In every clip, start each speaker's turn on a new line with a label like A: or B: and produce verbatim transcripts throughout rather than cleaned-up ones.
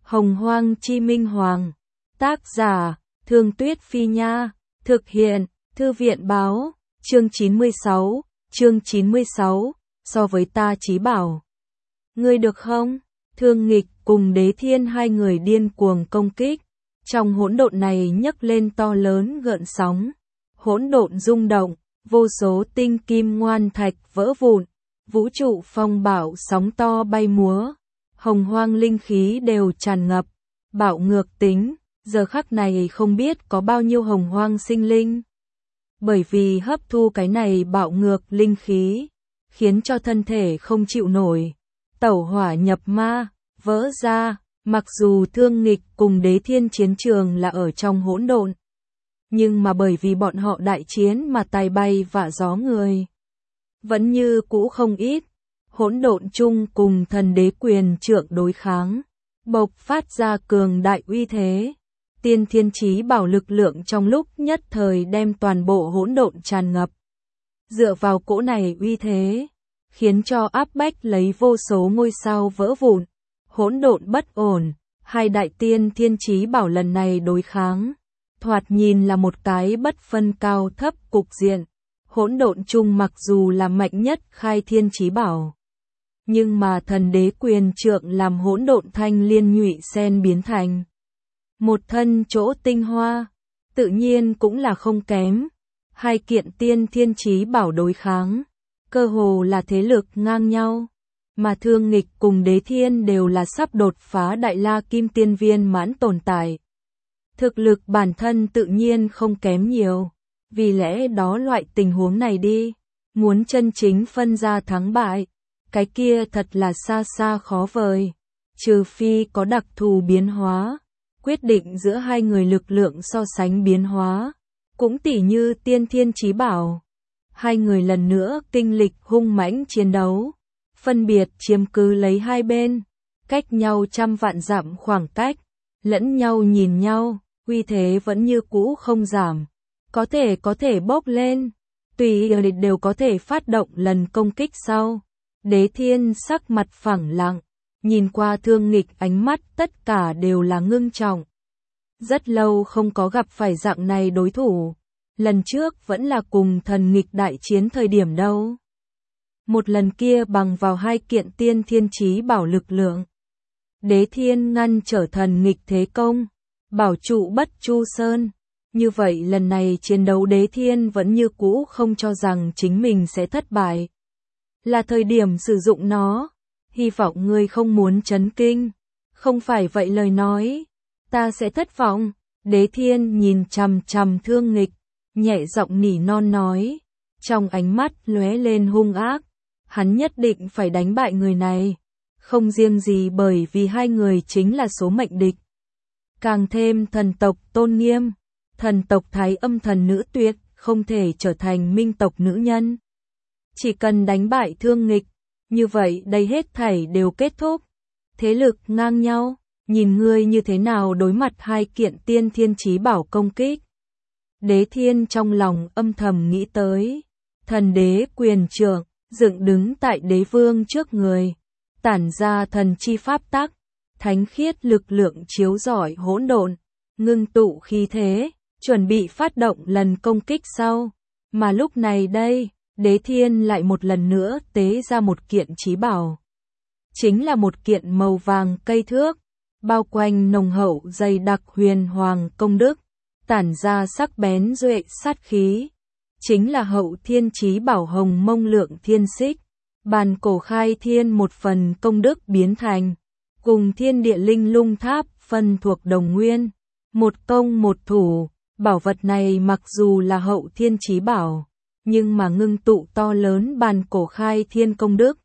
A: Hồng Hoang Chi Minh Hoàng. Tác giả, Thương Tuyết Phi Nha. Thực hiện, Thư viện Báo. Chương chín mươi sáu. Chương chín mươi sáu. So với ta Chí Bảo. Ngươi được không? Thương Nghịch cùng Đế Thiên hai người điên cuồng công kích. Trong hỗn độn này nhấc lên to lớn gợn sóng. Hỗn độn rung động, vô số tinh kim ngoan thạch vỡ vụn. Vũ trụ phong bạo sóng to bay múa. Hồng hoang linh khí đều tràn ngập. Bạo ngược tính, giờ khắc này không biết có bao nhiêu hồng hoang sinh linh. Bởi vì hấp thu cái này bạo ngược linh khí, khiến cho thân thể không chịu nổi. Tẩu hỏa nhập ma, vỡ ra, mặc dù Thương Nghịch cùng Đế Thiên chiến trường là ở trong hỗn độn. Nhưng mà bởi vì bọn họ đại chiến mà tài bay vạ gió người. Vẫn như cũ không ít. Hỗn độn chung cùng thần đế quyền trượng đối kháng. Bộc phát ra cường đại uy thế. Tiên thiên chí bảo lực lượng trong lúc nhất thời đem toàn bộ hỗn độn tràn ngập. Dựa vào cỗ này uy thế, khiến cho áp bách lấy vô số ngôi sao vỡ vụn. Hỗn độn bất ổn, hai đại tiên thiên chí bảo lần này đối kháng. Thoạt nhìn là một cái bất phân cao thấp cục diện. Hỗn độn chung mặc dù là mạnh nhất khai thiên chí bảo. Nhưng mà thần đế quyền trượng làm hỗn độn thanh liên nhụy sen biến thành một thân chỗ tinh hoa, tự nhiên cũng là không kém. Hai kiện tiên thiên chí bảo đối kháng, cơ hồ là thế lực ngang nhau, mà Thương Nghịch cùng Đế Thiên đều là sắp đột phá đại la kim tiên viên mãn tồn tại. Thực lực bản thân tự nhiên không kém nhiều, vì lẽ đó loại tình huống này đi, muốn chân chính phân ra thắng bại, cái kia thật là xa xa khó vời, trừ phi có đặc thù biến hóa, quyết định giữa hai người lực lượng so sánh biến hóa, cũng tỉ như tiên thiên chí bảo. Hai người lần nữa kinh lịch hung mãnh chiến đấu, phân biệt chiếm cứ lấy hai bên, cách nhau trăm vạn dặm khoảng cách, lẫn nhau nhìn nhau, uy thế vẫn như cũ không giảm, có thể có thể bốc lên, tùy ý đều có thể phát động lần công kích sau. Đế Thiên sắc mặt phẳng lặng, nhìn qua Thương Nghịch ánh mắt tất cả đều là ngưng trọng. Rất lâu không có gặp phải dạng này đối thủ, lần trước vẫn là cùng thần nghịch đại chiến thời điểm đâu. Một lần kia bằng vào hai kiện tiên thiên chí bảo lực lượng. Đế Thiên ngăn trở thần nghịch thế công, bảo trụ Bất Chu Sơn. Như vậy lần này chiến đấu Đế Thiên vẫn như cũ không cho rằng chính mình sẽ thất bại. Là thời điểm sử dụng nó, hy vọng ngươi không muốn chấn kinh, không phải vậy lời nói, ta sẽ thất vọng. Đế Thiên nhìn chằm chằm Thương Nghịch, nhẹ giọng nỉ non nói, trong ánh mắt lóe lên hung ác, hắn nhất định phải đánh bại người này, không riêng gì bởi vì hai người chính là số mệnh địch. Càng thêm thần tộc tôn nghiêm, thần tộc Thái Âm thần nữ tuyệt không thể trở thành minh tộc nữ nhân. Chỉ cần đánh bại Thương Nghịch, như vậy đây hết thảy đều kết thúc. Thế lực ngang nhau, nhìn ngươi như thế nào đối mặt hai kiện tiên thiên chí bảo công kích. Đế Thiên trong lòng âm thầm nghĩ tới, thần đế quyền trượng, dựng đứng tại đế vương trước người, tản ra thần chi pháp tắc, thánh khiết lực lượng chiếu rọi hỗn độn, ngưng tụ khí thế, chuẩn bị phát động lần công kích sau. Mà lúc này đây, Đế Thiên lại một lần nữa tế ra một kiện chí bảo. Chính là một kiện màu vàng cây thước, bao quanh nồng hậu dày đặc huyền hoàng công đức, tản ra sắc bén duệ sát khí. Chính là hậu thiên chí bảo hồng mông lượng thiên xích, bàn cổ khai thiên một phần công đức biến thành, cùng thiên địa linh lung tháp phân thuộc đồng nguyên, một công một thủ. Bảo vật này mặc dù là hậu thiên chí bảo, nhưng mà ngưng tụ to lớn bàn cổ khai thiên công đức.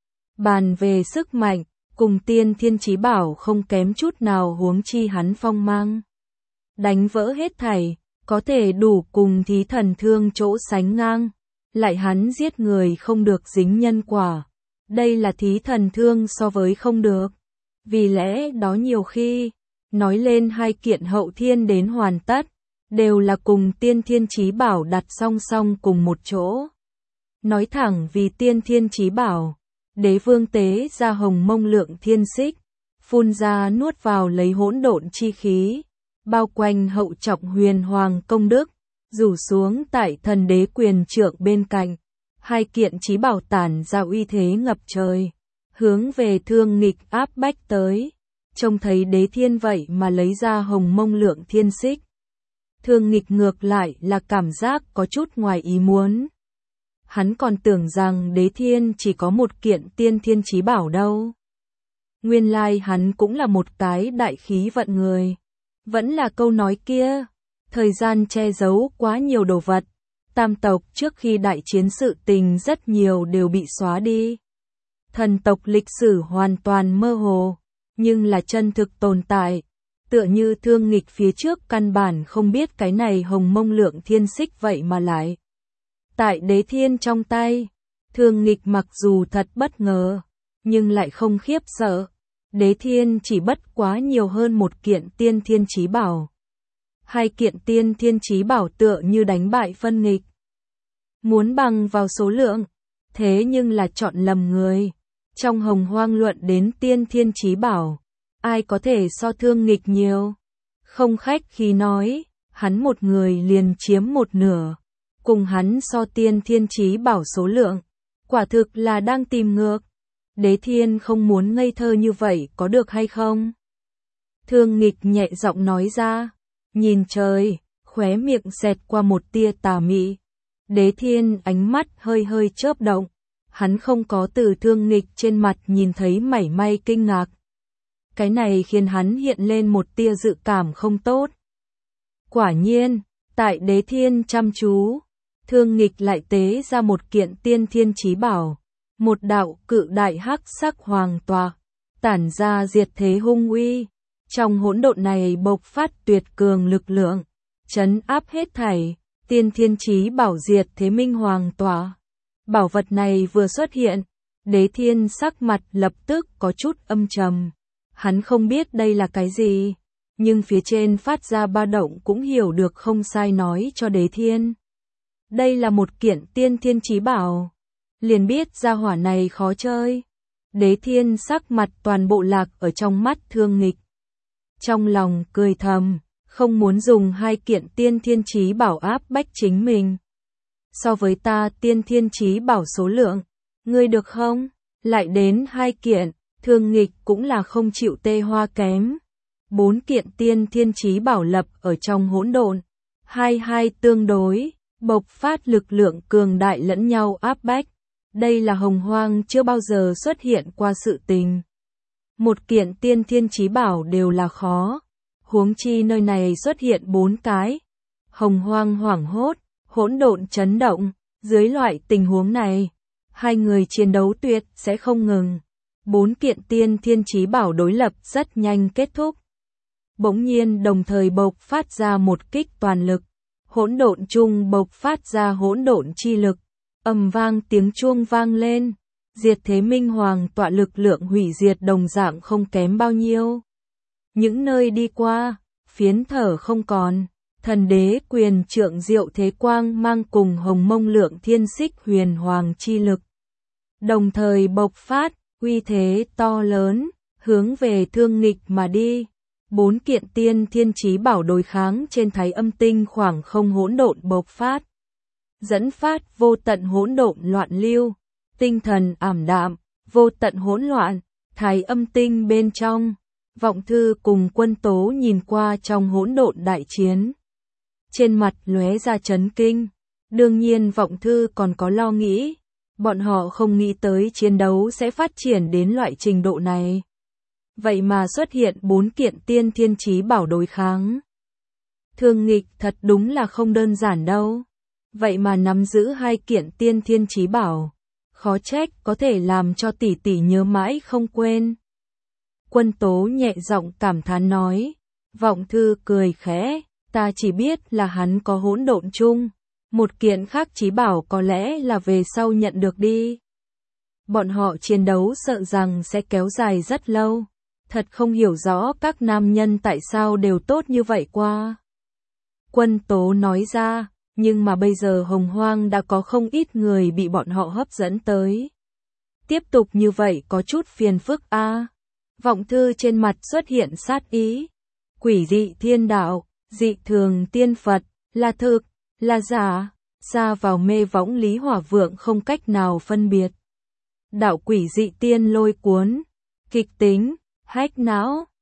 A: Bàn về sức mạnh, cùng tiên thiên chí bảo không kém chút nào, huống chi hắn phong mang. Đánh vỡ hết thảy, có thể đủ cùng thí thần thương chỗ sánh ngang, lại hắn giết người không được dính nhân quả. Đây là thí thần thương so với không được. Vì lẽ đó nhiều khi, nói lên hai kiện hậu thiên đến hoàn tất, đều là cùng tiên thiên chí bảo đặt song song cùng một chỗ. Nói thẳng vì tiên thiên chí bảo, đế vương tế ra hồng mông lượng thiên xích, phun ra nuốt vào lấy hỗn độn chi khí, bao quanh hậu trọng huyền hoàng công đức, rủ xuống tại thần đế quyền trượng bên cạnh, hai kiện chí bảo tản ra uy thế ngập trời, hướng về Thương Nghịch áp bách tới. Trông thấy Đế Thiên vậy mà lấy ra Hồng Mông Lượng Thiên Xích. Thương Nghịch ngược lại là cảm giác có chút ngoài ý muốn. Hắn còn tưởng rằng Đế Thiên chỉ có một kiện tiên thiên chí bảo đâu. Nguyên lai hắn cũng là một cái đại khí vận người. Vẫn là câu nói kia, thời gian che giấu quá nhiều đồ vật. Tam tộc trước khi đại chiến sự tình rất nhiều đều bị xóa đi. Thần tộc lịch sử hoàn toàn mơ hồ, nhưng là chân thực tồn tại. Tựa như Thương Nghịch phía trước căn bản không biết cái này Hồng Mông Lượng Thiên Xích vậy mà lại. Tại Đế Thiên trong tay, Thương Nghịch mặc dù thật bất ngờ, nhưng lại không khiếp sợ. Đế Thiên chỉ bất quá nhiều hơn một kiện tiên thiên chí bảo. Hai kiện tiên thiên chí bảo tựa như đánh bại phân nghịch. Muốn bằng vào số lượng, thế nhưng là chọn lầm người. Trong Hồng Hoang luận đến tiên thiên chí bảo, ai có thể so Thương Nghịch nhiều. Không khách khí nói, hắn một người liền chiếm một nửa. Cùng hắn so tiên thiên chí bảo số lượng, quả thực là đang tìm ngược. Đế Thiên không muốn ngây thơ như vậy có được hay không? Thương Nghịch nhẹ giọng nói ra, nhìn trời, khóe miệng xẹt qua một tia tà mị. Đế Thiên ánh mắt hơi hơi chớp động, hắn không có từ Thương Nghịch trên mặt nhìn thấy mảy may kinh ngạc. Cái này khiến hắn hiện lên một tia dự cảm không tốt. Quả nhiên, tại Đế Thiên chăm chú, Thương Nghịch lại tế ra một kiện tiên thiên chí bảo, một đạo cự đại hắc sắc hoàng tòa, tản ra diệt thế hung uy, trong hỗn độn này bộc phát tuyệt cường lực lượng, trấn áp hết thảy, tiên thiên chí bảo diệt thế minh hoàng tòa. Bảo vật này vừa xuất hiện, Đế Thiên sắc mặt lập tức có chút âm trầm, hắn không biết đây là cái gì, nhưng phía trên phát ra ba động cũng hiểu được không sai nói cho Đế Thiên. Đây là một kiện tiên thiên chí bảo, liền biết gia hỏa này khó chơi. Đế Thiên sắc mặt toàn bộ lạc ở trong mắt Thương Nghịch. Trong lòng cười thầm, không muốn dùng hai kiện tiên thiên chí bảo áp bách chính mình. So với ta tiên thiên chí bảo số lượng, ngươi được không? Lại đến hai kiện, Thương Nghịch cũng là không chịu tê hoa kém. Bốn kiện tiên thiên chí bảo lập ở trong hỗn độn, hai hai tương đối, bộc phát lực lượng cường đại lẫn nhau áp bách. Đây là Hồng Hoang chưa bao giờ xuất hiện qua sự tình. Một kiện tiên thiên chí bảo đều là khó, huống chi nơi này xuất hiện bốn cái. Hồng Hoang hoảng hốt, hỗn độn chấn động, dưới loại tình huống này, hai người chiến đấu tuyệt sẽ không ngừng. Bốn kiện tiên thiên chí bảo đối lập rất nhanh kết thúc. Bỗng nhiên đồng thời bộc phát ra một kích toàn lực, hỗn độn chung bộc phát ra hỗn độn chi lực, ầm vang tiếng chuông vang lên, diệt thế minh hoàng tọa lực lượng hủy diệt đồng dạng không kém bao nhiêu. Những nơi đi qua, phiến thở không còn, thần đế quyền trượng diệu thế quang mang cùng Hồng Mông Lượng Thiên Xích huyền hoàng chi lực. Đồng thời bộc phát, uy thế to lớn, hướng về Thương Nghịch mà đi. Bốn kiện tiên thiên chí bảo đối kháng trên Thái Âm Tinh khoảng không hỗn độn bộc phát, dẫn phát vô tận hỗn độn loạn lưu, tinh thần ảm đạm, vô tận hỗn loạn. Thái Âm Tinh bên trong, Vọng Thư cùng Quân Tố nhìn qua trong hỗn độn đại chiến, trên mặt lóe ra chấn kinh. Đương nhiên Vọng Thư còn có lo nghĩ, bọn họ không nghĩ tới chiến đấu sẽ phát triển đến loại trình độ này. Vậy mà xuất hiện bốn kiện tiên thiên chí bảo đối kháng. Thương Nghịch thật đúng là không đơn giản đâu. Vậy mà nắm giữ hai kiện tiên thiên chí bảo, khó trách có thể làm cho tỷ tỷ nhớ mãi không quên. Quân Tố nhẹ giọng cảm thán nói. Vọng Thư cười khẽ, ta chỉ biết là hắn có hỗn độn chung, một kiện khác chí bảo có lẽ là về sau nhận được đi. Bọn họ chiến đấu sợ rằng sẽ kéo dài rất lâu. Thật không hiểu rõ các nam nhân tại sao đều tốt như vậy qua. Quân Tố nói ra, nhưng mà bây giờ Hồng Hoang đã có không ít người bị bọn họ hấp dẫn tới. Tiếp tục như vậy có chút phiền phức a. Vọng thư trên mặt xuất hiện sát ý. Quỷ dị thiên đạo, dị thường tiên Phật, là thực, là giả, xa vào mê võng Lý Hỏa Vượng không cách nào phân biệt. Đạo quỷ dị tiên lôi cuốn, kịch tính, hách não.